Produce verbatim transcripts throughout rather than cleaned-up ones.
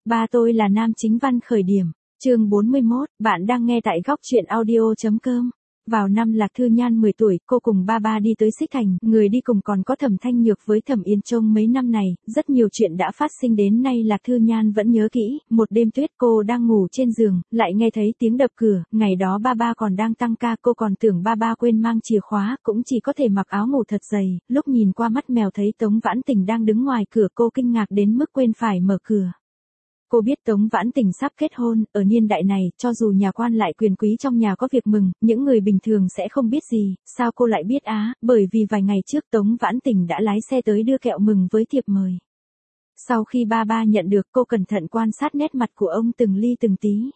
Ba tôi là nam chính văn khởi điểm. Chương bốn mươi mốt, bạn đang nghe tại góc truyện audio chấm com. Vào năm Lạc Thư Nhan mười tuổi, cô cùng ba ba đi tới Xích Thành, người đi cùng còn có Thẩm Thanh Nhược với Thẩm Yên Trông. Mấy năm này, rất nhiều chuyện đã phát sinh đến nay Lạc Thư Nhan vẫn nhớ kỹ. Một đêm tuyết cô đang ngủ trên giường, lại nghe thấy tiếng đập cửa, ngày đó ba ba còn đang tăng ca, cô còn tưởng ba ba quên mang chìa khóa, cũng chỉ có thể mặc áo ngủ thật dày. Lúc nhìn qua mắt mèo thấy Tống Vãn Tình đang đứng ngoài cửa, cô kinh ngạc đến mức quên phải mở cửa. Cô biết Tống Vãn Tình sắp kết hôn, ở niên đại này, cho dù nhà quan lại quyền quý trong nhà có việc mừng, những người bình thường sẽ không biết gì, sao cô lại biết á, bởi vì vài ngày trước Tống Vãn Tình đã lái xe tới đưa kẹo mừng với thiệp mời. Sau khi ba ba nhận được, cô cẩn thận quan sát nét mặt của ông từng ly từng tí.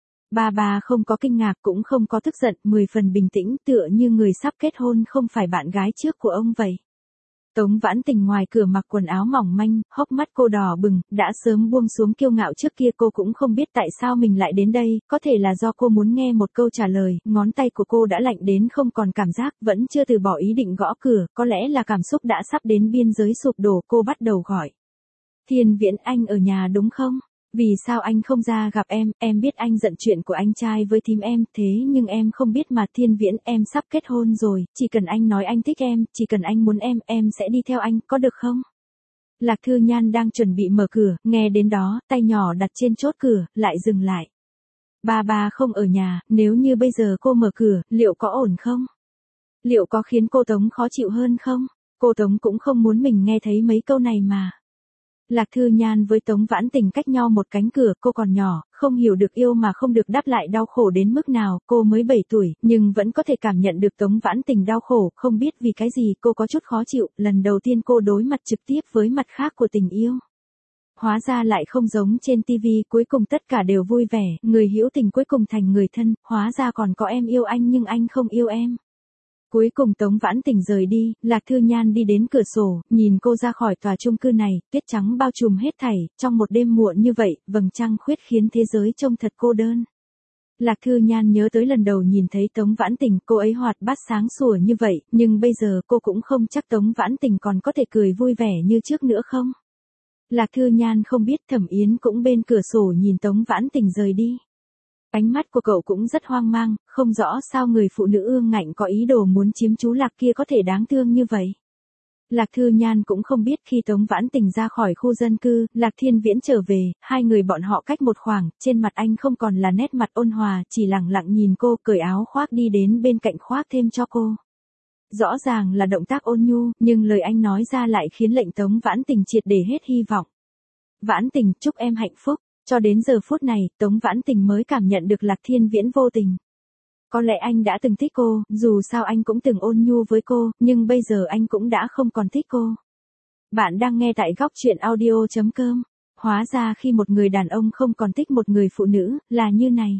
Ba ba không có kinh ngạc cũng không có tức giận, mười phần bình tĩnh, tựa như người sắp kết hôn không phải bạn gái trước của ông vậy. Tống Vãn Tình ngoài cửa mặc quần áo mỏng manh, hốc mắt cô đỏ bừng, đã sớm buông xuống kiêu ngạo trước kia. Cô cũng không biết tại sao mình lại đến đây, có thể là do cô muốn nghe một câu trả lời, ngón tay của cô đã lạnh đến không còn cảm giác, vẫn chưa từ bỏ ý định gõ cửa, có lẽ là cảm xúc đã sắp đến biên giới sụp đổ, cô bắt đầu gọi. Thiên Viễn, anh ở nhà đúng không? Vì sao anh không ra gặp em, em biết anh giận chuyện của anh trai với thím em, thế nhưng em không biết mà Thiên Viễn, em sắp kết hôn rồi, chỉ cần anh nói anh thích em, chỉ cần anh muốn em, em sẽ đi theo anh, có được không? Lạc Thư Nhan đang chuẩn bị mở cửa, nghe đến đó, tay nhỏ đặt trên chốt cửa, lại dừng lại. Ba ba không ở nhà, nếu như bây giờ cô mở cửa, liệu có ổn không? Liệu có khiến cô Tống khó chịu hơn không? Cô Tống cũng không muốn mình nghe thấy mấy câu này mà. Lạc Thư Nhan với Tống Vãn Tình cách nhau một cánh cửa, cô còn nhỏ, không hiểu được yêu mà không được đáp lại đau khổ đến mức nào, cô mới bảy tuổi, nhưng vẫn có thể cảm nhận được Tống Vãn Tình đau khổ, không biết vì cái gì cô có chút khó chịu, lần đầu tiên cô đối mặt trực tiếp với mặt khác của tình yêu. Hóa ra lại không giống trên tivi, cuối cùng tất cả đều vui vẻ, người hữu tình cuối cùng thành người thân, hóa ra còn có em yêu anh nhưng anh không yêu em. Cuối cùng Tống Vãn Tình rời đi, Lạc Thư Nhan đi đến cửa sổ, nhìn cô ra khỏi tòa chung cư này, tuyết trắng bao trùm hết thảy, trong một đêm muộn như vậy, vầng trăng khuyết khiến thế giới trông thật cô đơn. Lạc Thư Nhan nhớ tới lần đầu nhìn thấy Tống Vãn Tình, cô ấy hoạt bát sáng sủa như vậy, nhưng bây giờ cô cũng không chắc Tống Vãn Tình còn có thể cười vui vẻ như trước nữa không. Lạc Thư Nhan không biết Thẩm Yến cũng bên cửa sổ nhìn Tống Vãn Tình rời đi. Ánh mắt của cậu cũng rất hoang mang, không rõ sao người phụ nữ ương ngạnh có ý đồ muốn chiếm chú Lạc kia có thể đáng thương như vậy. Lạc Thư Nhan cũng không biết khi Tống Vãn Tình ra khỏi khu dân cư, Lạc Thiên Viễn trở về, hai người bọn họ cách một khoảng, trên mặt anh không còn là nét mặt ôn hòa, chỉ lặng lặng nhìn cô, cởi áo khoác đi đến bên cạnh khoác thêm cho cô. Rõ ràng là động tác ôn nhu, nhưng lời anh nói ra lại khiến lệnh Tống Vãn Tình triệt để hết hy vọng. Vãn Tình, chúc em hạnh phúc. Cho đến giờ phút này, Tống Vãn Tình mới cảm nhận được Lạc Thiên Viễn vô tình. Có lẽ anh đã từng thích cô, dù sao anh cũng từng ôn nhu với cô, nhưng bây giờ anh cũng đã không còn thích cô. Bạn đang nghe tại góc truyện audio chấm com. Hóa ra khi một người đàn ông không còn thích một người phụ nữ, là như này.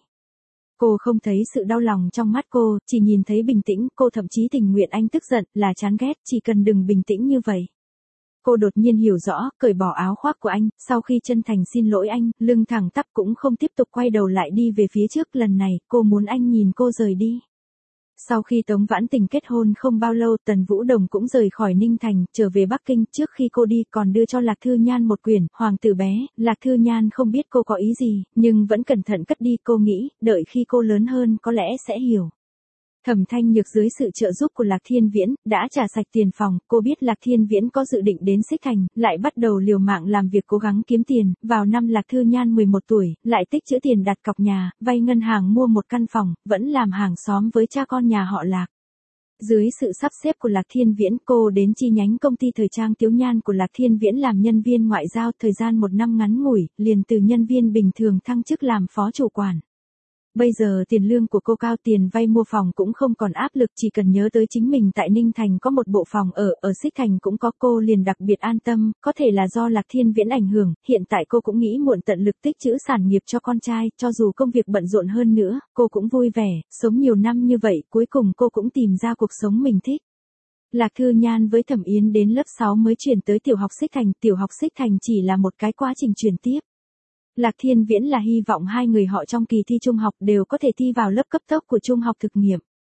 Cô không thấy sự đau lòng trong mắt cô, chỉ nhìn thấy bình tĩnh, cô thậm chí tình nguyện anh tức giận, là chán ghét, chỉ cần đừng bình tĩnh như vậy. Cô đột nhiên hiểu rõ, cởi bỏ áo khoác của anh, sau khi chân thành xin lỗi anh, lưng thẳng tắp cũng không tiếp tục quay đầu lại đi về phía trước, lần này, cô muốn anh nhìn cô rời đi. Sau khi Tống Vãn Tình kết hôn không bao lâu, Tần Vũ Đồng cũng rời khỏi Ninh Thành, trở về Bắc Kinh, trước khi cô đi còn đưa cho Lạc Thư Nhan một quyển, Hoàng tử bé, Lạc Thư Nhan không biết cô có ý gì, nhưng vẫn cẩn thận cất đi, cô nghĩ, đợi khi cô lớn hơn có lẽ sẽ hiểu. Thẩm Thanh Nhược dưới sự trợ giúp của Lạc Thiên Viễn, đã trả sạch tiền phòng, cô biết Lạc Thiên Viễn có dự định đến Xích Thành, lại bắt đầu liều mạng làm việc cố gắng kiếm tiền, vào năm Lạc Thư Nhan mười một tuổi, lại tích trữ tiền đặt cọc nhà, vay ngân hàng mua một căn phòng, vẫn làm hàng xóm với cha con nhà họ Lạc. Dưới sự sắp xếp của Lạc Thiên Viễn, cô đến chi nhánh công ty thời trang Tiếu Nhan của Lạc Thiên Viễn làm nhân viên ngoại giao, thời gian một năm ngắn ngủi, liền từ nhân viên bình thường thăng chức làm phó chủ quản. Bây giờ tiền lương của cô cao, tiền vay mua phòng cũng không còn áp lực, chỉ cần nhớ tới chính mình tại Ninh Thành có một bộ phòng ở, ở Xích Thành cũng có, cô liền đặc biệt an tâm, có thể là do Lạc Thiên Viễn ảnh hưởng, hiện tại cô cũng nghĩ muộn tận lực tích trữ sản nghiệp cho con trai, cho dù công việc bận rộn hơn nữa, cô cũng vui vẻ, sống nhiều năm như vậy, cuối cùng cô cũng tìm ra cuộc sống mình thích. Lạc Thư Nhan với Thẩm Yến đến lớp sáu mới chuyển tới tiểu học Xích Thành, tiểu học Xích Thành chỉ là một cái quá trình chuyển tiếp. Lạc Thiên Viễn là hy vọng hai người họ trong kỳ thi trung học đều có thể thi vào lớp cấp tốc của trung học thực nghiệm.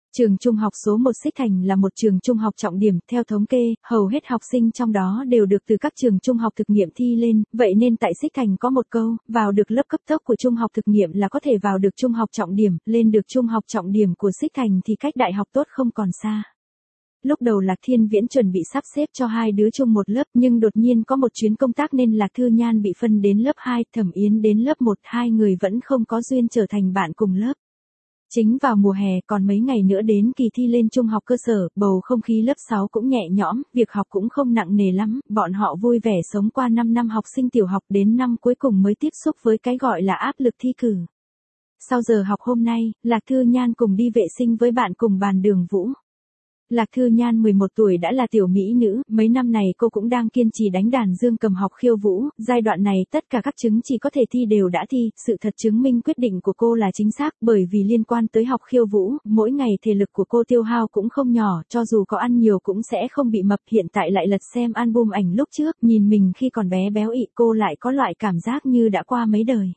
Trường trung học số một Xích Thành là một trường trung học trọng điểm, theo thống kê, hầu hết học sinh trong đó đều được từ các trường trung học thực nghiệm thi lên, vậy nên tại Xích Thành có một câu, vào được lớp cấp tốc của trung học thực nghiệm là có thể vào được trung học trọng điểm, lên được trung học trọng điểm của Xích Thành thì cách đại học tốt không còn xa. Lúc đầu Lạc Thiên Viễn chuẩn bị sắp xếp cho hai đứa chung một lớp, nhưng đột nhiên có một chuyến công tác nên Lạc Thư Nhan bị phân đến lớp hai, Thẩm Yến đến lớp một, hai người vẫn không có duyên trở thành bạn cùng lớp. Chính vào mùa hè còn mấy ngày nữa đến kỳ thi lên trung học cơ sở, bầu không khí lớp sáu cũng nhẹ nhõm, việc học cũng không nặng nề lắm, bọn họ vui vẻ sống qua năm năm học sinh tiểu học đến năm cuối cùng mới tiếp xúc với cái gọi là áp lực thi cử. Sau giờ học hôm nay, Lạc Thư Nhan cùng đi vệ sinh với bạn cùng bàn Đường Vũ. Lạc Thư Nhan mười một tuổi đã là tiểu mỹ nữ, mấy năm này cô cũng đang kiên trì đánh đàn dương cầm học khiêu vũ, giai đoạn này tất cả các chứng chỉ có thể thi đều đã thi, sự thật chứng minh quyết định của cô là chính xác bởi vì liên quan tới học khiêu vũ, mỗi ngày thể lực của cô tiêu hao cũng không nhỏ, cho dù có ăn nhiều cũng sẽ không bị mập, hiện tại lại lật xem album ảnh lúc trước, nhìn mình khi còn bé béo ị cô lại có loại cảm giác như đã qua mấy đời.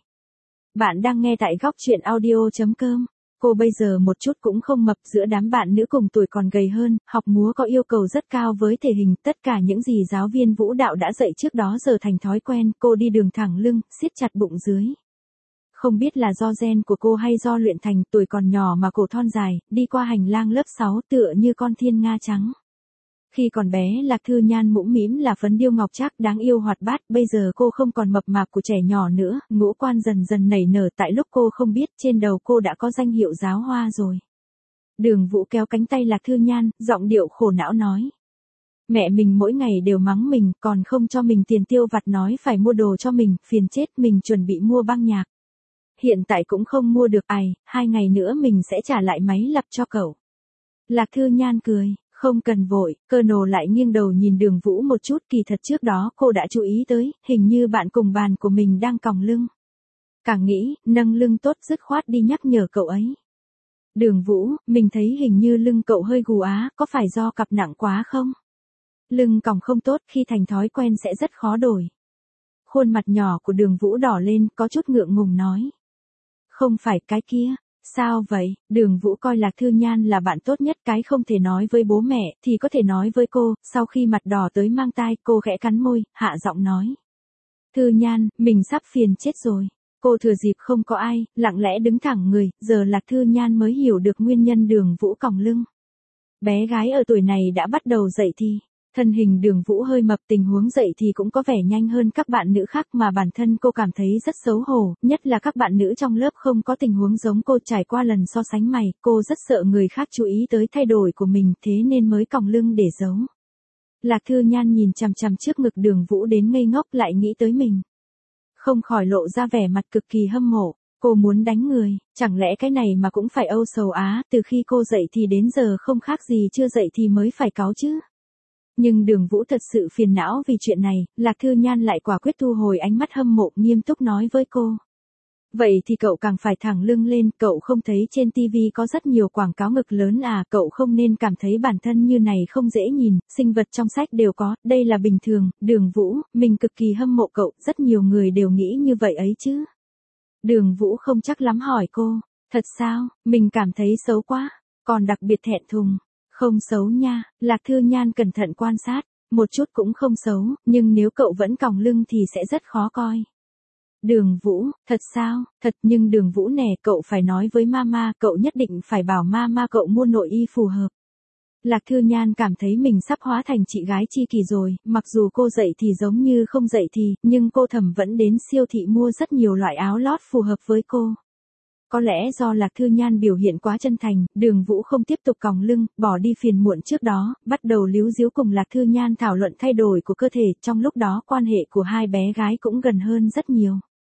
Bạn đang nghe tại góc truyện audio chấm com. Cô bây giờ một chút cũng không mập, giữa đám bạn nữ cùng tuổi còn gầy hơn, học múa có yêu cầu rất cao với thể hình, tất cả những gì giáo viên vũ đạo đã dạy trước đó giờ thành thói quen, cô đi đường thẳng lưng, siết chặt bụng dưới. Không biết là do gen của cô hay do luyện thành, tuổi còn nhỏ mà cổ thon dài, đi qua hành lang lớp sáu tựa như con thiên nga trắng. Khi còn bé Lạc Thư Nhan mũm mĩm là phấn điêu ngọc trác đáng yêu hoạt bát, bây giờ cô không còn mập mạp của trẻ nhỏ nữa, ngũ quan dần dần nảy nở, tại lúc cô không biết trên đầu cô đã có danh hiệu giáo hoa rồi. Đường Vũ kéo cánh tay Lạc Thư Nhan, giọng điệu khổ não nói. Mẹ mình mỗi ngày đều mắng mình, còn không cho mình tiền tiêu vặt, nói phải mua đồ cho mình, phiền chết, mình chuẩn bị mua băng nhạc. Hiện tại cũng không mua được, ai, hai ngày nữa mình sẽ trả lại máy lặp cho cậu. Lạc Thư Nhan cười. Không cần vội, Cơ Nồ lại nghiêng đầu nhìn Đường Vũ một chút, kỳ thật trước đó cô đã chú ý tới, hình như bạn cùng bàn của mình đang còng lưng. Càng nghĩ, nâng lưng tốt dứt khoát đi nhắc nhở cậu ấy. Đường Vũ, mình thấy hình như lưng cậu hơi gù á, có phải do cặp nặng quá không? Lưng còng không tốt, khi thành thói quen sẽ rất khó đổi. Khuôn mặt nhỏ của Đường Vũ đỏ lên, có chút ngượng ngùng nói. Không phải cái kia. Sao vậy? Đường Vũ coi Lạc Thư Nhan là bạn tốt nhất, cái không thể nói với bố mẹ, thì có thể nói với cô, sau khi mặt đỏ tới mang tai, cô khẽ cắn môi, hạ giọng nói. Thư Nhan, mình sắp phiền chết rồi. Cô thừa dịp không có ai, lặng lẽ đứng thẳng người, giờ Lạc Thư Nhan mới hiểu được nguyên nhân Đường Vũ còng lưng. Bé gái ở tuổi này đã bắt đầu dậy thì. Thân hình Đường Vũ hơi mập, tình huống dậy thì cũng có vẻ nhanh hơn các bạn nữ khác mà bản thân cô cảm thấy rất xấu hổ, nhất là các bạn nữ trong lớp không có tình huống giống cô. Trải qua lần so sánh mày, cô rất sợ người khác chú ý tới thay đổi của mình, thế nên mới còng lưng để giấu. Lạc Thư Nhan nhìn chằm chằm trước ngực Đường Vũ đến ngây ngốc, lại nghĩ tới mình. Không khỏi lộ ra vẻ mặt cực kỳ hâm mộ. Cô muốn đánh người, chẳng lẽ cái này mà cũng phải âu sầu á, từ khi cô dậy thì đến giờ không khác gì chưa dậy thì mới phải cáu chứ. Nhưng Đường Vũ thật sự phiền não vì chuyện này, Lạc Thư Nhan lại quả quyết thu hồi ánh mắt hâm mộ, nghiêm túc nói với cô. Vậy thì cậu càng phải thẳng lưng lên, cậu không thấy trên ti vi có rất nhiều quảng cáo ngực lớn à, cậu không nên cảm thấy bản thân như này không dễ nhìn, sinh vật trong sách đều có, đây là bình thường. Đường Vũ, mình cực kỳ hâm mộ cậu, rất nhiều người đều nghĩ như vậy ấy chứ. Đường Vũ không chắc lắm hỏi cô, thật sao, mình cảm thấy xấu quá, còn đặc biệt thẹn thùng. Không xấu nha, Lạc Thư Nhan cẩn thận quan sát, một chút cũng không xấu, nhưng nếu cậu vẫn còng lưng thì sẽ rất khó coi. Đường Vũ, thật sao, thật, nhưng Đường Vũ nè, cậu phải nói với mama, cậu nhất định phải bảo mama cậu mua nội y phù hợp. Lạc Thư Nhan cảm thấy mình sắp hóa thành chị gái chi kỳ rồi, mặc dù cô dậy thì giống như không dậy thì, nhưng cô Thẩm vẫn đến siêu thị mua rất nhiều loại áo lót phù hợp với cô. Có lẽ do Lạc Thư Nhan biểu hiện quá chân thành, Đường Vũ không tiếp tục còng lưng, bỏ đi phiền muộn trước đó, bắt đầu líu díu cùng Lạc Thư Nhan thảo luận thay đổi của cơ thể, trong lúc đó quan hệ của hai bé gái cũng gần hơn rất nhiều.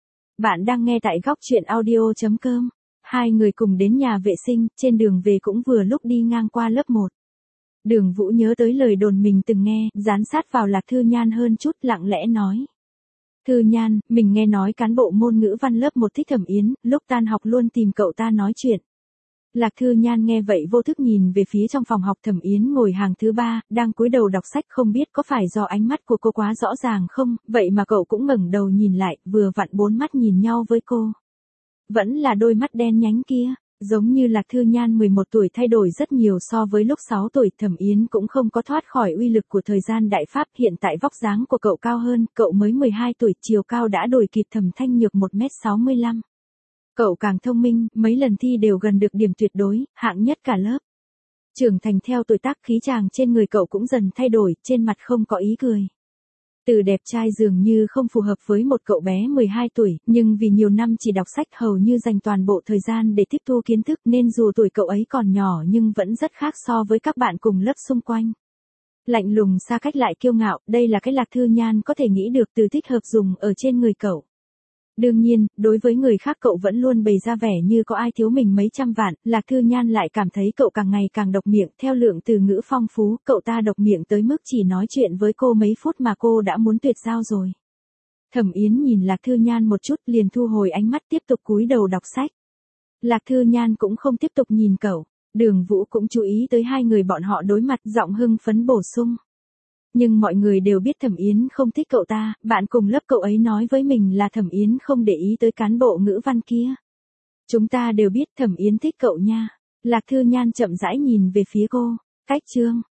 Bạn đang nghe tại góc truyện audio chấm com. Hai người cùng đến nhà vệ sinh, trên đường về cũng vừa lúc đi ngang qua lớp một. Đường Vũ nhớ tới lời đồn mình từng nghe, dán sát vào Lạc Thư Nhan hơn chút, lặng lẽ nói. Thư Nhan, mình nghe nói cán bộ môn ngữ văn lớp một thích Thẩm Yến, lúc tan học luôn tìm cậu ta nói chuyện. Lạc Thư Nhan nghe vậy vô thức nhìn về phía trong phòng học, Thẩm Yến ngồi hàng thứ ba, đang cúi đầu đọc sách, không biết có phải do ánh mắt của cô quá rõ ràng không, vậy mà cậu cũng ngẩng đầu nhìn lại, vừa vặn bốn mắt nhìn nhau với cô. Vẫn là đôi mắt đen nhánh kia, Giống như Lạc Thư Nhan mười một tuổi thay đổi rất nhiều so với lúc sáu tuổi, Thẩm Yến cũng không có thoát khỏi uy lực của thời gian đại pháp, hiện tại vóc dáng của cậu cao hơn, cậu mới mười hai tuổi, chiều cao đã đuổi kịp Thẩm Thanh Nhược một mét sáu mươi lăm. Cậu càng thông minh, mấy lần thi đều gần được điểm tuyệt đối, hạng nhất cả lớp. Trưởng thành theo tuổi tác, khí chàng trên người cậu cũng dần thay đổi, trên mặt không có ý cười. Từ đẹp trai dường như không phù hợp với một cậu bé mười hai tuổi, nhưng vì nhiều năm chỉ đọc sách hầu như dành toàn bộ thời gian để tiếp thu kiến thức nên dù tuổi cậu ấy còn nhỏ nhưng vẫn rất khác so với các bạn cùng lớp xung quanh. Lạnh lùng xa cách lại kiêu ngạo, đây là cái Lạc Thư Nhan có thể nghĩ được từ thích hợp dùng ở trên người cậu. Đương nhiên, đối với người khác cậu vẫn luôn bày ra vẻ như có ai thiếu mình mấy trăm vạn, Lạc Thư Nhan lại cảm thấy cậu càng ngày càng độc miệng, theo lượng từ ngữ phong phú, cậu ta độc miệng tới mức chỉ nói chuyện với cô mấy phút mà cô đã muốn tuyệt giao rồi. Thẩm Yến nhìn Lạc Thư Nhan một chút liền thu hồi ánh mắt tiếp tục cúi đầu đọc sách. Lạc Thư Nhan cũng không tiếp tục nhìn cậu, Đường Vũ cũng chú ý tới hai người bọn họ đối mặt, giọng hưng phấn bổ sung. Nhưng mọi người đều biết Thẩm Yến không thích cậu ta, bạn cùng lớp cậu ấy nói với mình là Thẩm Yến không để ý tới cán bộ ngữ văn kia. Chúng ta đều biết Thẩm Yến thích cậu nha. Lạc Thư Nhan chậm rãi nhìn về phía cô. Cách chương.